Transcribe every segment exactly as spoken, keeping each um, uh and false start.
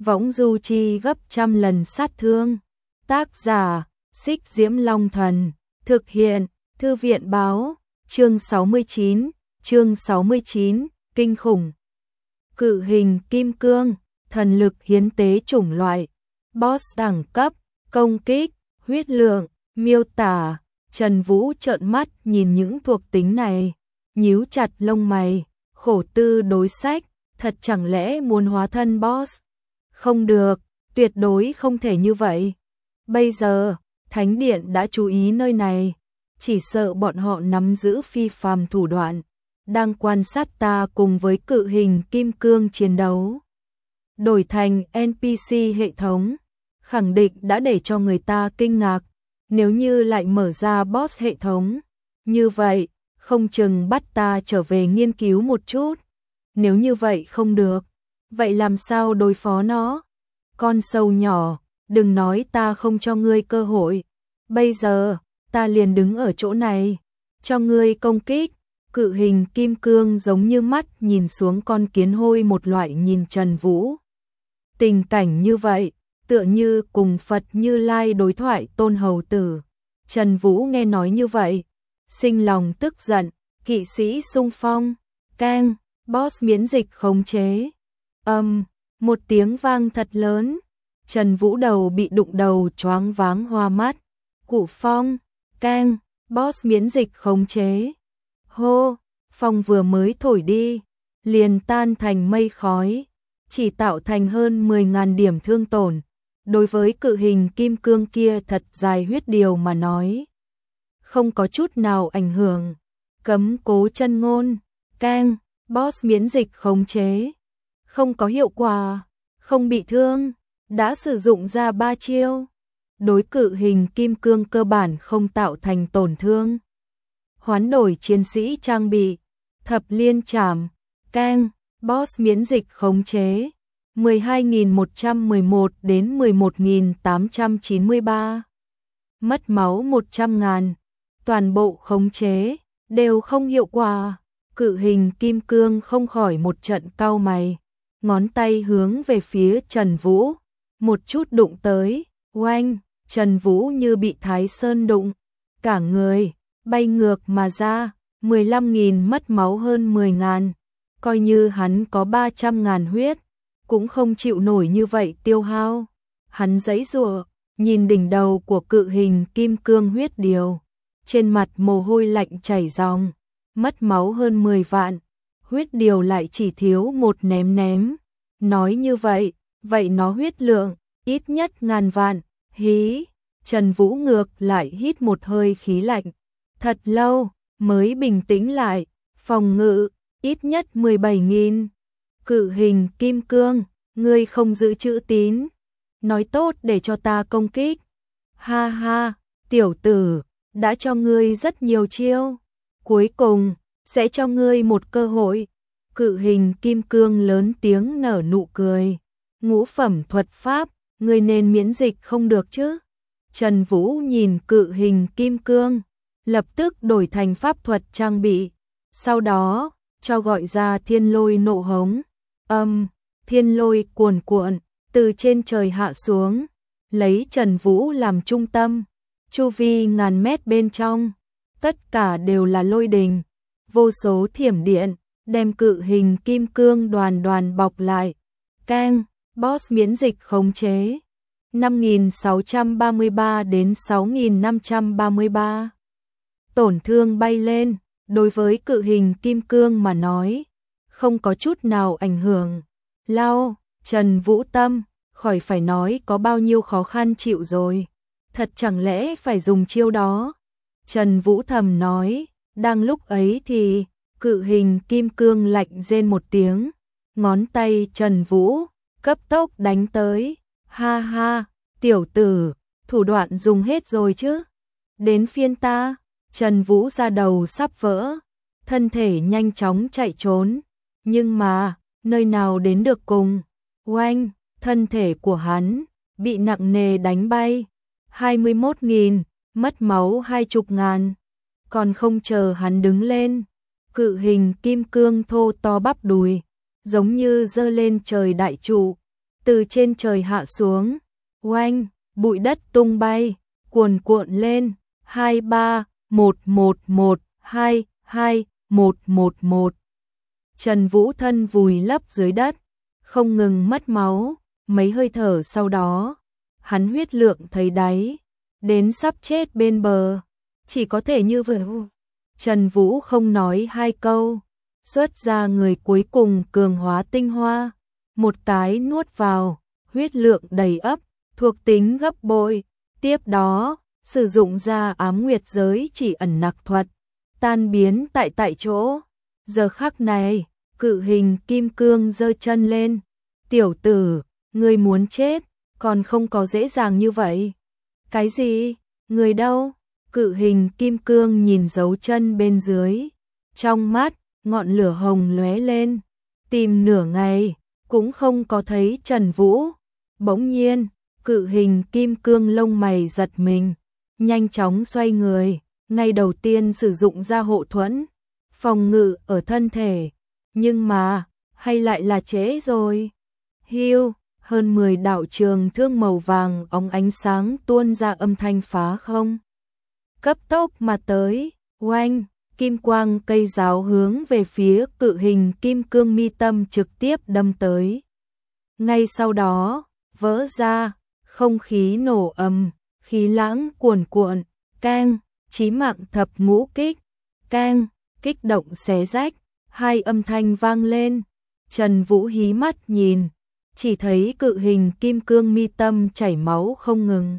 võng du chi gấp trăm lần sát thương. Tác giả, Xích Diễm Long Thần, thực hiện, Thư viện báo, chương sáu mươi chín, chương sáu mươi chín, kinh khủng. Cự hình kim cương, thần lực hiến tế chủng loại, boss đẳng cấp, công kích, huyết lượng, miêu tả. Trần Vũ trợn mắt nhìn những thuộc tính này, nhíu chặt lông mày, khổ tư đối sách, thật chẳng lẽ muốn hóa thân boss? Không được, tuyệt đối không thể như vậy. Bây giờ, Thánh Điện đã chú ý nơi này, chỉ sợ bọn họ nắm giữ phi phàm thủ đoạn, đang quan sát ta cùng với cự hình kim cương chiến đấu. Đổi thành en pê xê hệ thống, khẳng định đã để cho người ta kinh ngạc. Nếu như lại mở ra boss hệ thống, như vậy, không chừng bắt ta trở về nghiên cứu một chút. Nếu như vậy không được, vậy làm sao đối phó nó? Con sâu nhỏ, đừng nói ta không cho ngươi cơ hội. Bây giờ, ta liền đứng ở chỗ này, cho ngươi công kích. Cự hình kim cương giống như mắt nhìn xuống con kiến hôi một loại nhìn Trần Vũ. Tình cảnh như vậy, tựa như cùng Phật Như Lai đối thoại Tôn Hầu Tử. Trần Vũ nghe nói như vậy, sinh lòng tức giận, kỵ sĩ xung phong, keng, boss miễn dịch khống chế. Âm, um, một tiếng vang thật lớn, Trần Vũ đầu bị đụng đầu choáng váng hoa mắt. Cụ phong, keng, boss miễn dịch khống chế. Hô, phong vừa mới thổi đi, liền tan thành mây khói, chỉ tạo thành hơn mười nghìn điểm thương tổn. Đối với cự hình kim cương kia thật dài huyết điều mà nói, không có chút nào ảnh hưởng. Cấm cố chân ngôn, keng, boss miễn dịch khống chế. Không có hiệu quả, không bị thương, đã sử dụng ra ba chiêu. Đối cự hình kim cương cơ bản không tạo thành tổn thương. Hoán đổi chiến sĩ trang bị, thập liên trảm, keng, boss miễn dịch khống chế. mười hai nghìn một trăm mười một đến mười một nghìn tám trăm chín mươi ba. Mất máu một trăm ngàn. Toàn bộ khống chế, đều không hiệu quả. Cự hình kim cương không khỏi một trận cau mày. Ngón tay hướng về phía Trần Vũ. Một chút đụng tới, oanh, Trần Vũ như bị Thái Sơn đụng. Cả người, bay ngược mà ra, mười lăm nghìn mất máu hơn mười ngàn. Coi như hắn có ba trăm ngàn huyết, cũng không chịu nổi như vậy tiêu hao. Hắn giãy giụa, nhìn đỉnh đầu của cự hình kim cương huyết điều, trên mặt mồ hôi lạnh chảy ròng, mất máu hơn mười vạn, huyết điều lại chỉ thiếu một ném ném. Nói như vậy, vậy nó huyết lượng ít nhất ngàn vạn. Hí, Trần Vũ ngược lại hít một hơi khí lạnh, thật lâu mới bình tĩnh lại. Phòng ngự ít nhất mười bảy nghìn. Cự hình kim cương, ngươi không giữ chữ tín, nói tốt để cho ta công kích. Ha ha, tiểu tử, đã cho ngươi rất nhiều chiêu, cuối cùng sẽ cho ngươi một cơ hội. Cự hình kim cương lớn tiếng nở nụ cười. Ngũ phẩm thuật pháp, ngươi nên miễn dịch không được chứ? Trần Vũ nhìn cự hình kim cương, lập tức đổi thành pháp thuật trang bị, sau đó cho gọi ra thiên lôi nộ hống. Âm, um, thiên lôi cuồn cuộn từ trên trời hạ xuống, lấy Trần Vũ làm trung tâm, chu vi ngàn mét bên trong, tất cả đều là lôi đình, vô số thiểm điện, đem cự hình kim cương đoàn đoàn bọc lại. Keng, boss miễn dịch khống chế. năm nghìn sáu trăm ba mươi ba đến sáu nghìn năm trăm ba mươi ba. Tổn thương bay lên, đối với cự hình kim cương mà nói, không có chút nào ảnh hưởng. Lao, Trần Vũ tâm, khỏi phải nói có bao nhiêu khó khăn chịu rồi. Thật chẳng lẽ phải dùng chiêu đó? Trần Vũ thầm nói, đang lúc ấy thì, cự hình kim cương lạnh rên một tiếng, ngón tay Trần Vũ, cấp tốc đánh tới. Ha ha, tiểu tử, thủ đoạn dùng hết rồi chứ? Đến phiên ta. Trần Vũ ra đầu sắp vỡ, thân thể nhanh chóng chạy trốn, nhưng mà, nơi nào đến được cùng. Oanh, thân thể của hắn bị nặng nề đánh bay, hai mươi mốt nghìn, mất máu hai mươi ngàn. Còn không chờ hắn đứng lên, cự hình kim cương thô to bắp đùi, giống như giơ lên trời đại trụ, từ trên trời hạ xuống. Oanh, bụi đất tung bay, cuồn cuộn lên. Hai ba, một một một, hai, hai, một một một. Trần Vũ thân vùi lấp dưới đất, không ngừng mất máu, mấy hơi thở sau đó, hắn huyết lượng thấy đáy, đến sắp chết bên bờ, chỉ có thể như vậy. Trần Vũ không nói hai câu, xuất ra người cuối cùng cường hóa tinh hoa, một cái nuốt vào, huyết lượng đầy ắp, thuộc tính gấp bội, tiếp đó, sử dụng ra ám nguyệt giới chỉ ẩn nặc thuật, tan biến tại tại chỗ. Giờ khắc này, cự hình kim cương giơ chân lên, tiểu tử, ngươi muốn chết, còn không có dễ dàng như vậy. Cái gì? Người đâu? Cự hình kim cương nhìn dấu chân bên dưới, trong mắt, ngọn lửa hồng lóe lên, tìm nửa ngày, cũng không có thấy Trần Vũ. Bỗng nhiên, cự hình kim cương lông mày giật mình, nhanh chóng xoay người, ngay đầu tiên sử dụng ra hộ thuẫn, phòng ngự ở thân thể, nhưng mà, hay lại là trễ rồi. Hiu, hơn mười đạo trường thương màu vàng óng ánh sáng tuôn ra âm thanh phá không. Cấp tốc mà tới, oanh, kim quang cây giáo hướng về phía cự hình kim cương mi tâm trực tiếp đâm tới. Ngay sau đó, vỡ ra, không khí nổ ầm, khí lãng cuồn cuộn, keng, chí mạng thập ngũ kích, keng, kích động xé rách, hai âm thanh vang lên. Trần Vũ hí mắt nhìn, chỉ thấy cự hình kim cương mi tâm chảy máu không ngừng.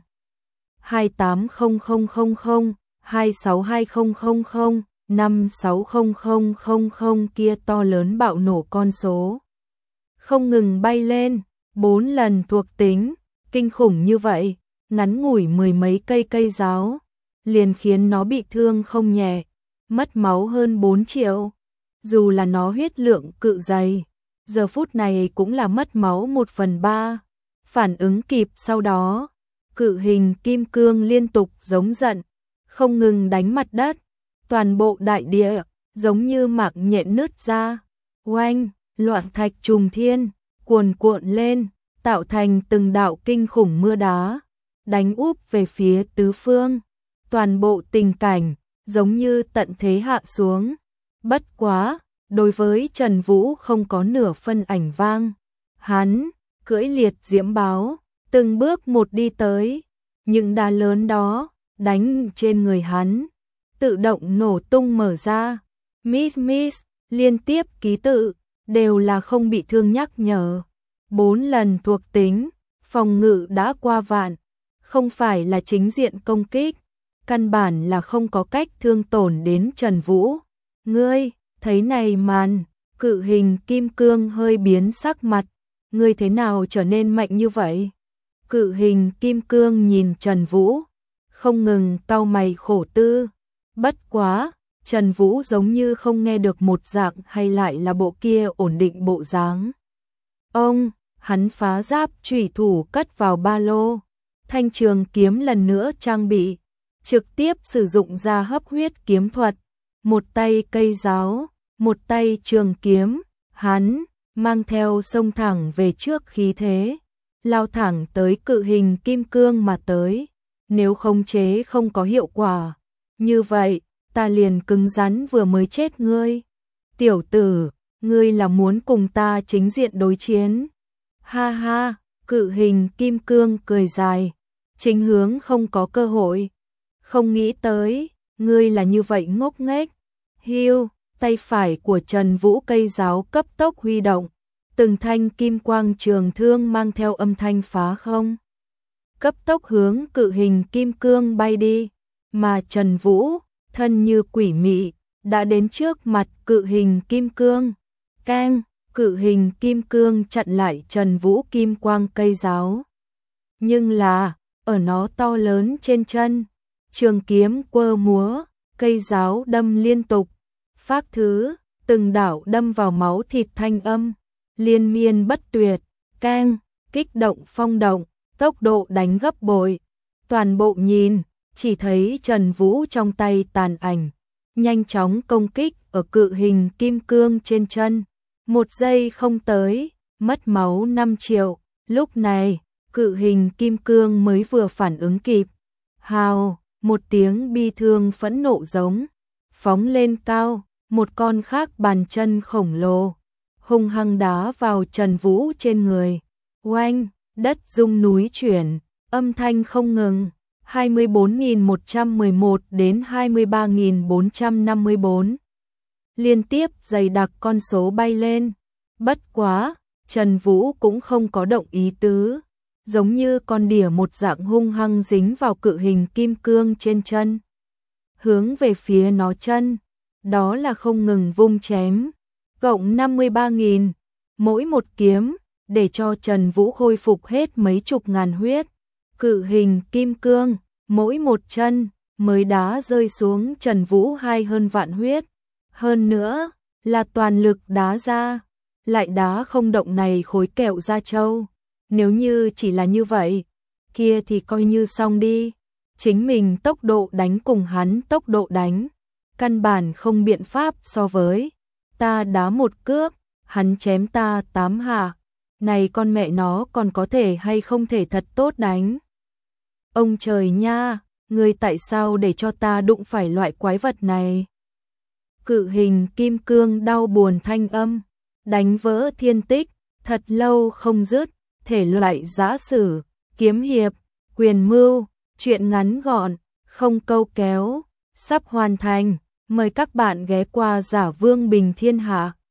hai tám không không không không, hai sáu hai không không không, năm sáu không không không không kia to lớn bạo nổ con số. Không ngừng bay lên, bốn lần thuộc tính, kinh khủng như vậy, ngắn ngủi mười mấy cây cây giáo, liền khiến nó bị thương không nhẹ, mất máu hơn bốn triệu. Dù là nó huyết lượng cự dày, giờ phút này cũng là mất máu một phần ba. Phản ứng kịp sau đó, cự hình kim cương liên tục giống giận, không ngừng đánh mặt đất, toàn bộ đại địa giống như mạc nhện nứt ra. Oanh, loạn thạch trùng thiên, cuồn cuộn lên, tạo thành từng đạo kinh khủng mưa đá, đánh úp về phía tứ phương. Toàn bộ tình cảnh giống như tận thế hạ xuống. Bất quá, đối với Trần Vũ không có nửa phân ảnh vang. Hắn cưỡi liệt diễm báo, từng bước một đi tới, những đá lớn đó đánh trên người hắn, tự động nổ tung mở ra. Miss miss, liên tiếp ký tự, đều là không bị thương nhắc nhở. Bốn lần thuộc tính, phòng ngự đã qua vạn, không phải là chính diện công kích, căn bản là không có cách thương tổn đến Trần Vũ. Ngươi, thấy này màn, cự hình kim cương hơi biến sắc mặt, ngươi thế nào trở nên mạnh như vậy? Cự hình kim cương nhìn Trần Vũ, không ngừng cau mày khổ tư. Bất quá, Trần Vũ giống như không nghe được một dạng, hay lại là bộ kia ổn định bộ dáng. Ông, hắn phá giáp chủy thủ cất vào ba lô, thanh trường kiếm lần nữa trang bị, trực tiếp sử dụng ra hấp huyết kiếm thuật, một tay cây giáo, một tay trường kiếm, hắn mang theo xông thẳng về trước khí thế, lao thẳng tới cự hình kim cương mà tới. Nếu khống chế không có hiệu quả, như vậy, ta liền cứng rắn vừa mới chết ngươi. Tiểu tử, ngươi là muốn cùng ta chính diện đối chiến? Ha ha, cự hình kim cương cười dài, chính hướng không có cơ hội. Không nghĩ tới, ngươi là như vậy ngốc nghếch. Hiu, tay phải của Trần Vũ cây giáo cấp tốc huy động, từng thanh kim quang trường thương mang theo âm thanh phá không, cấp tốc hướng cự hình kim cương bay đi, mà Trần Vũ, thân như quỷ mị, đã đến trước mặt cự hình kim cương. Keng, cự hình kim cương chặn lại Trần Vũ kim quang cây giáo. Nhưng là, ở nó to lớn trên chân, trường kiếm quơ múa, cây giáo đâm liên tục, phác thứ, từng đạo đâm vào máu thịt thanh âm, liên miên bất tuyệt. Keng, kích động phong động, tốc độ đánh gấp bội. Toàn bộ nhìn, chỉ thấy Trần Vũ trong tay tàn ảnh, nhanh chóng công kích ở cự hình kim cương trên chân. Một giây không tới, mất máu năm triệu, Lúc này, cự hình kim cương mới vừa phản ứng kịp. Hào, một tiếng bi thương phẫn nộ giống, phóng lên cao, một con khác bàn chân khổng lồ, hung hăng đá vào Trần Vũ trên người. Oanh, đất rung núi chuyển, âm thanh không ngừng. hai mươi bốn nghìn một trăm mười một đến hai mươi ba nghìn bốn trăm năm mươi bốn. Liên tiếp dày đặc con số bay lên. Bất quá, Trần Vũ cũng không có động ý tứ, giống như con đỉa một dạng hung hăng dính vào cự hình kim cương trên chân. Hướng về phía nó chân, đó là không ngừng vung chém. Cộng năm mươi ba nghìn, mỗi một kiếm, để cho Trần Vũ khôi phục hết mấy chục ngàn huyết. Cự hình kim cương, mỗi một chân, mới đá rơi xuống Trần Vũ hai hơn vạn huyết. Hơn nữa, là toàn lực đá ra, lại đá không động này khối kẹo da trâu. Nếu như chỉ là như vậy, kia thì coi như xong đi. Chính mình tốc độ đánh cùng hắn tốc độ đánh, căn bản không biện pháp so với. Ta đá một cước, hắn chém ta tám hạ. Này con mẹ nó còn có thể hay không thể thật tốt đánh. Ông trời nha, ngươi tại sao để cho ta đụng phải loại quái vật này? Cự hình kim cương đau buồn thanh âm, đánh vỡ thiên tích, thật lâu không dứt, thể loại giã sử, kiếm hiệp, quyền mưu, truyện ngắn gọn, không câu kéo, sắp hoàn thành, mời các bạn ghé qua Giả Vương Bình Thiên Hạ.